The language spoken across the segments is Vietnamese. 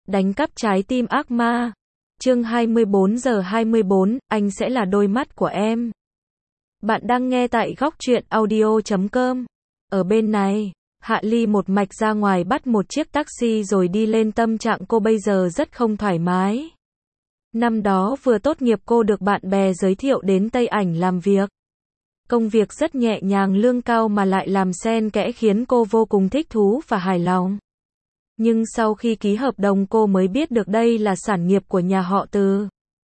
Đánh cắp trái tim ác ma. Chương 24 giờ 24, anh sẽ là đôi mắt của em. Bạn đang nghe tại góc truyện audio.com. Ở bên này, Hạ Ly một mạch ra ngoài bắt một chiếc taxi rồi đi lên. Tâm trạng cô bây giờ rất không thoải mái. Năm đó vừa tốt nghiệp cô được bạn bè giới thiệu đến Tây Ảnh làm việc. Công việc rất nhẹ nhàng, lương cao mà lại làm xen kẽ khiến cô vô cùng thích thú và hài lòng. Nhưng sau khi ký hợp đồng cô mới biết được đây là sản nghiệp của nhà họ Từ.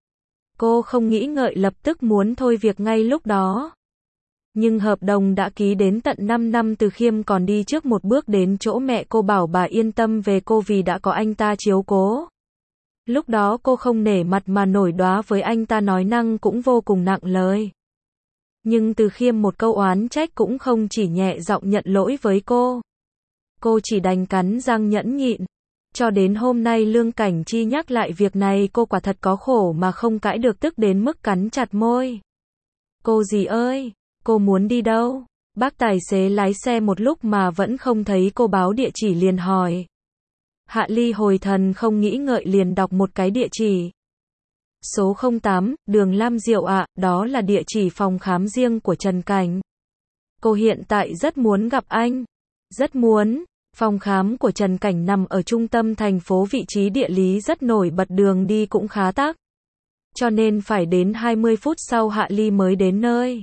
Cô không nghĩ ngợi lập tức muốn thôi việc ngay lúc đó. Nhưng hợp đồng đã ký đến tận 5 năm. Từ Khiêm còn đi trước một bước đến chỗ mẹ cô bảo bà yên tâm về cô vì đã có anh ta chiếu cố. Lúc đó cô không nể mặt mà nổi đoá với anh ta, nói năng cũng vô cùng nặng lời. Nhưng Từ Khiêm một câu oán trách cũng không, chỉ nhẹ giọng nhận lỗi với cô. Cô chỉ đành cắn răng nhẫn nhịn. Cho đến hôm nay Lương Cảnh Chi nhắc lại việc này cô quả thật có khổ mà không cãi được, tức đến mức cắn chặt môi. Cô dì ơi, cô muốn đi đâu? Bác tài xế lái xe một lúc mà vẫn không thấy cô báo địa chỉ liền hỏi. Hạ Ly hồi thần không nghĩ ngợi liền đọc một cái địa chỉ. Số 08, đường Lam Diệu ạ, đó là địa chỉ phòng khám riêng của Trần Cảnh. Cô hiện tại rất muốn gặp anh. Rất muốn. Phòng khám của Trần Cảnh nằm ở trung tâm thành phố, vị trí địa lý rất nổi bật, đường đi cũng khá tắc. Cho nên phải đến 20 phút sau Hạ Ly mới đến nơi.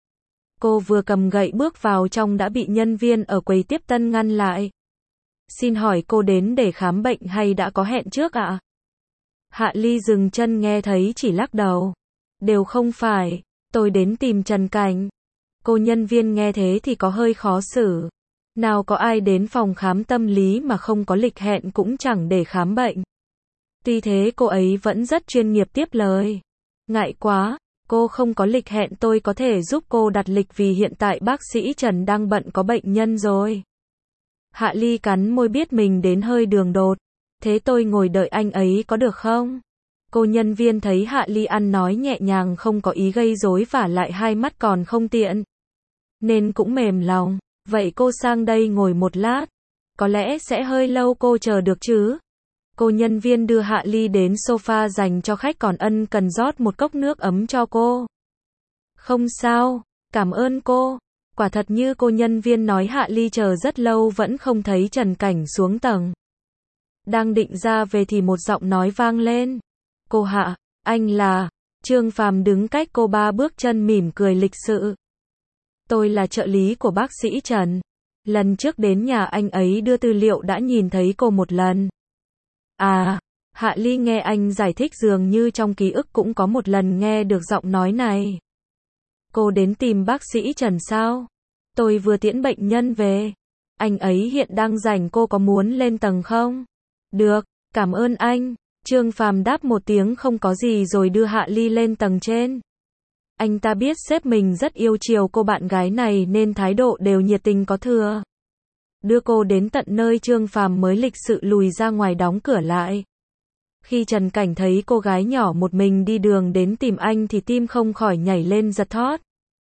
Cô vừa cầm gậy bước vào trong đã bị nhân viên ở quầy tiếp tân ngăn lại. Xin hỏi cô đến để khám bệnh hay đã có hẹn trước ạ? Hạ Ly dừng chân nghe thấy chỉ lắc đầu. Đều không phải, tôi đến tìm Trần Cảnh. Cô nhân viên nghe thế thì có hơi khó xử. Nào có ai đến phòng khám tâm lý mà không có lịch hẹn cũng chẳng để khám bệnh. Tuy thế cô ấy vẫn rất chuyên nghiệp tiếp lời. Ngại quá, cô không có lịch hẹn, tôi có thể giúp cô đặt lịch vì hiện tại bác sĩ Trần đang bận có bệnh nhân rồi. Hạ Ly cắn môi biết mình đến hơi đường đột. Thế tôi ngồi đợi anh ấy có được không? Cô nhân viên thấy Hạ Ly ăn nói nhẹ nhàng không có ý gây rối và lại hai mắt còn không tiện. Nên cũng mềm lòng. Vậy cô sang đây ngồi một lát. Có lẽ sẽ hơi lâu, cô chờ được chứ? Cô nhân viên đưa Hạ Ly đến sofa dành cho khách còn ân cần rót một cốc nước ấm cho cô. Không sao, cảm ơn cô. Quả thật như cô nhân viên nói, Hạ Ly chờ rất lâu vẫn không thấy Trần Cảnh xuống tầng. Đang định ra về thì một giọng nói vang lên. Cô Hạ, anh là... Trương Phàm đứng cách cô 3 bước chân mỉm cười lịch sự. Tôi là trợ lý của bác sĩ Trần. Lần trước đến nhà anh ấy đưa tư liệu đã nhìn thấy cô một lần. À, Hạ Ly nghe anh giải thích dường như trong ký ức cũng có một lần nghe được giọng nói này. Cô đến tìm bác sĩ Trần sao? Tôi vừa tiễn bệnh nhân về. Anh ấy hiện đang rảnh, cô có muốn lên tầng không? Được, cảm ơn anh. Trương Phàm đáp một tiếng không có gì rồi đưa Hạ Ly lên tầng trên. Anh ta biết sếp mình rất yêu chiều cô bạn gái này nên thái độ đều nhiệt tình có thừa. Đưa cô đến tận nơi Trương Phàm mới lịch sự lùi ra ngoài đóng cửa lại. Khi Trần Cảnh thấy cô gái nhỏ một mình đi đường đến tìm anh thì tim không khỏi nhảy lên giật thót.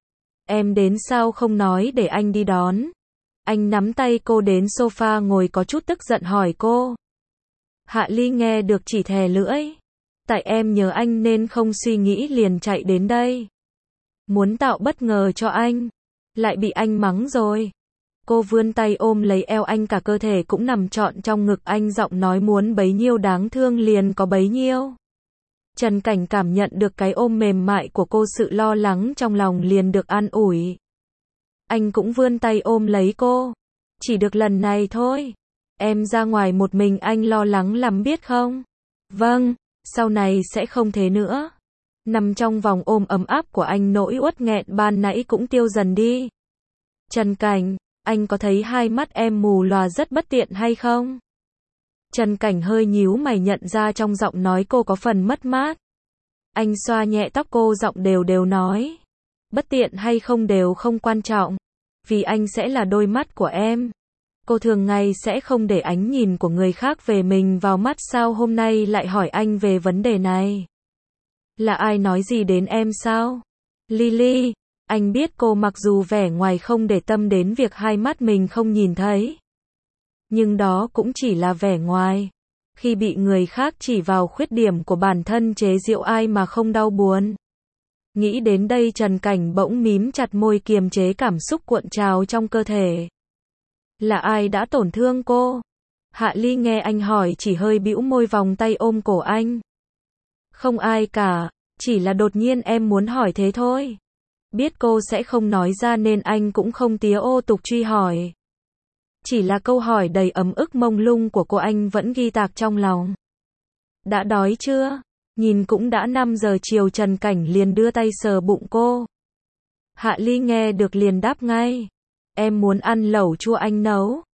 Em đến sao không nói để anh đi đón? Anh nắm tay cô đến sofa ngồi có chút tức giận hỏi cô. Hạ Ly nghe được chỉ thè lưỡi. Tại em nhớ anh nên không suy nghĩ liền chạy đến đây. Muốn tạo bất ngờ cho anh. Lại bị anh mắng rồi. Cô vươn tay ôm lấy eo anh, cả cơ thể cũng nằm trọn trong ngực anh, giọng nói muốn bấy nhiêu đáng thương liền có bấy nhiêu. Trần Cảnh cảm nhận được cái ôm mềm mại của cô, sự lo lắng trong lòng liền được an ủi. Anh cũng vươn tay ôm lấy cô. Chỉ được lần này thôi. Em ra ngoài một mình anh lo lắng lắm biết không? Vâng, sau này sẽ không thế nữa. Nằm trong vòng ôm ấm áp của anh, nỗi uất nghẹn ban nãy cũng tiêu dần đi. Trần Cảnh, anh có thấy hai mắt em mù lòa rất bất tiện hay không? Trần Cảnh hơi nhíu mày, nhận ra trong giọng nói cô có phần mất mát. Anh xoa nhẹ tóc cô, giọng đều đều nói. Bất tiện hay không đều không quan trọng. Vì anh sẽ là đôi mắt của em. Cô thường ngày sẽ không để ánh nhìn của người khác về mình vào mắt, sao hôm nay lại hỏi anh về vấn đề này? Là ai nói gì đến em sao? Lily, anh biết cô mặc dù vẻ ngoài không để tâm đến việc hai mắt mình không nhìn thấy. Nhưng đó cũng chỉ là vẻ ngoài. Khi bị người khác chỉ vào khuyết điểm của bản thân chế giễu ai mà không đau buồn. Nghĩ đến đây Trần Cảnh bỗng mím chặt môi kiềm chế cảm xúc cuộn trào trong cơ thể. Là ai đã tổn thương cô? Hạ Ly nghe anh hỏi chỉ hơi bĩu môi vòng tay ôm cổ anh. Không ai cả, chỉ là đột nhiên em muốn hỏi thế thôi. Biết cô sẽ không nói ra nên anh cũng không tía ô tục truy hỏi. Chỉ là câu hỏi đầy ấm ức mông lung của cô anh vẫn ghi tạc trong lòng. Đã đói chưa? Nhìn cũng đã 5 giờ chiều Trần Cảnh liền đưa tay sờ bụng cô. Hạ Ly nghe được liền đáp ngay. Em muốn ăn lẩu chua anh nấu.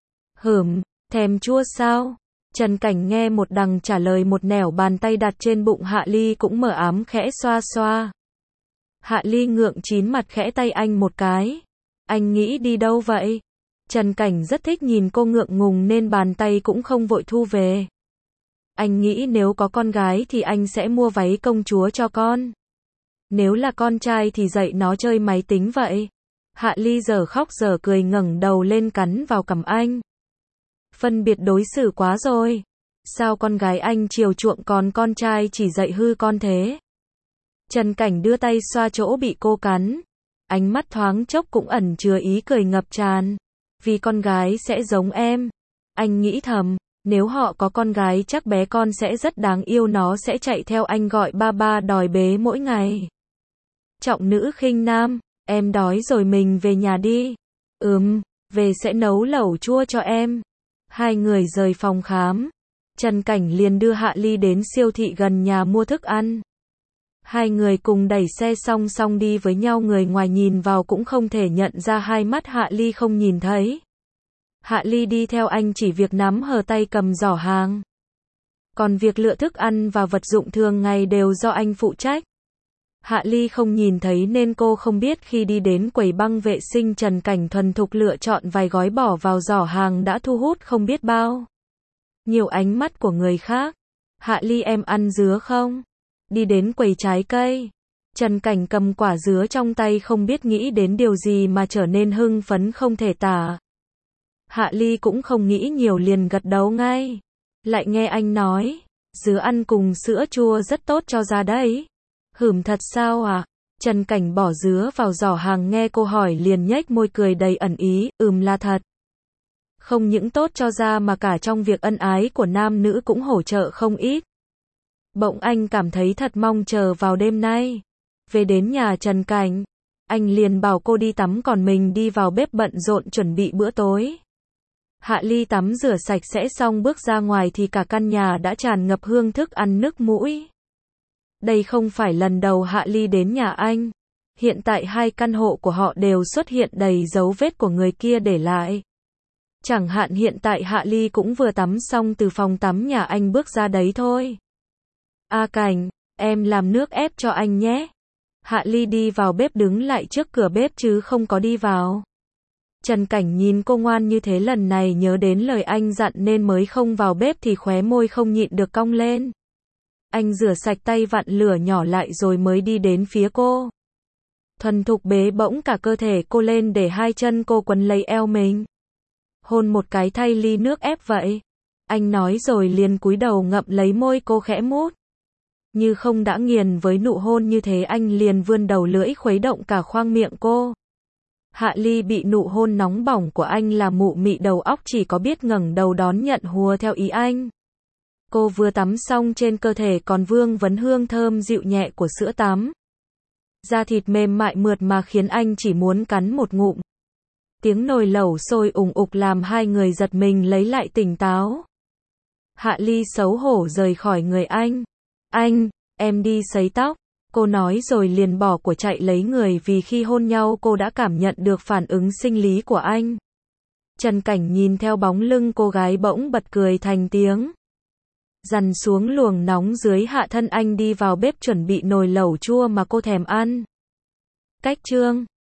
Thèm chua sao? Trần Cảnh nghe một đằng trả lời một nẻo bàn tay đặt trên bụng Hạ Ly cũng mở ám khẽ xoa xoa. Hạ Ly ngượng chín mặt khẽ tay anh một cái. Anh nghĩ đi đâu vậy? Trần Cảnh rất thích nhìn cô ngượng ngùng nên bàn tay cũng không vội thu về. Anh nghĩ nếu có con gái thì anh sẽ mua váy công chúa cho con. Nếu là con trai thì dạy nó chơi máy tính vậy. Hạ Ly giờ khóc giờ cười ngẩng đầu lên cắn vào cằm anh. Phân biệt đối xử quá rồi. Sao con gái anh chiều chuộng còn con trai chỉ dạy hư con thế? Trần Cảnh đưa tay xoa chỗ bị cô cắn. Ánh mắt thoáng chốc cũng ẩn chứa ý cười ngập tràn. Vì con gái sẽ giống em. Anh nghĩ thầm, nếu họ có con gái chắc bé con sẽ rất đáng yêu, nó sẽ chạy theo anh gọi ba ba đòi bế mỗi ngày. Trọng nữ khinh nam, em đói rồi mình về nhà đi. Về sẽ nấu lẩu chua cho em. Hai người rời phòng khám. Trần Cảnh liền đưa Hạ Ly đến siêu thị gần nhà mua thức ăn. Hai người cùng đẩy xe song song đi với nhau, người ngoài nhìn vào cũng không thể nhận ra hai mắt Hạ Ly không nhìn thấy. Hạ Ly đi theo anh chỉ việc nắm hờ tay cầm giỏ hàng. Còn việc lựa thức ăn và vật dụng thường ngày đều do anh phụ trách. Hạ Ly không nhìn thấy nên cô không biết khi đi đến quầy băng vệ sinh Trần Cảnh thuần thục lựa chọn vài gói bỏ vào giỏ hàng đã thu hút không biết bao nhiều ánh mắt của người khác. Hạ Ly em ăn dứa không? Đi đến quầy trái cây. Trần Cảnh cầm quả dứa trong tay không biết nghĩ đến điều gì mà trở nên hưng phấn không thể tả. Hạ Ly cũng không nghĩ nhiều liền gật đầu ngay. Lại nghe anh nói, dứa ăn cùng sữa chua rất tốt cho da đấy. Thật sao à? Trần Cảnh bỏ dứa vào giỏ hàng nghe cô hỏi liền nhếch môi cười đầy ẩn ý, là thật. Không những tốt cho da mà cả trong việc ân ái của nam nữ cũng hỗ trợ không ít. Bỗng anh cảm thấy thật mong chờ vào đêm nay. Về đến nhà Trần Cảnh, anh liền bảo cô đi tắm còn mình đi vào bếp bận rộn chuẩn bị bữa tối. Hạ Ly tắm rửa sạch sẽ xong bước ra ngoài thì cả căn nhà đã tràn ngập hương thức ăn nức mũi. Đây không phải lần đầu Hạ Ly đến nhà anh. Hiện tại hai căn hộ của họ đều xuất hiện đầy dấu vết của người kia để lại. Chẳng hạn hiện tại Hạ Ly cũng vừa tắm xong từ phòng tắm nhà anh bước ra đấy thôi. Cảnh, em làm nước ép cho anh nhé. Hạ Ly đi vào bếp đứng lại trước cửa bếp chứ không có đi vào. Trần Cảnh nhìn cô ngoan như thế lần này nhớ đến lời anh dặn nên mới không vào bếp thì khóe môi không nhịn được cong lên. Anh rửa sạch tay vặn lửa nhỏ lại rồi mới đi đến phía cô. Thuần thục bế bỗng cả cơ thể cô lên để hai chân cô quấn lấy eo mình. Hôn một cái thay ly nước ép vậy. Anh nói rồi liền cúi đầu ngậm lấy môi cô khẽ mút. Như không đã nghiền với nụ hôn như thế anh liền vươn đầu lưỡi khuấy động cả khoang miệng cô. Hạ Ly bị nụ hôn nóng bỏng của anh làm mụ mị đầu óc chỉ có biết ngẩng đầu đón nhận hùa theo ý anh. Cô vừa tắm xong trên cơ thể còn vương vấn hương thơm dịu nhẹ của sữa tắm. Da thịt mềm mại mượt mà khiến anh chỉ muốn cắn một ngụm. Tiếng nồi lẩu sôi ùng ục làm hai người giật mình lấy lại tỉnh táo. Hạ Ly xấu hổ rời khỏi người anh. Em đi sấy tóc. Cô nói rồi liền bỏ của chạy lấy người vì khi hôn nhau cô đã cảm nhận được phản ứng sinh lý của anh. Trần Cảnh nhìn theo bóng lưng cô gái bỗng bật cười thành tiếng. Dằn xuống luồng nóng dưới hạ thân anh đi vào bếp chuẩn bị nồi lẩu chua mà cô thèm ăn. Cách chương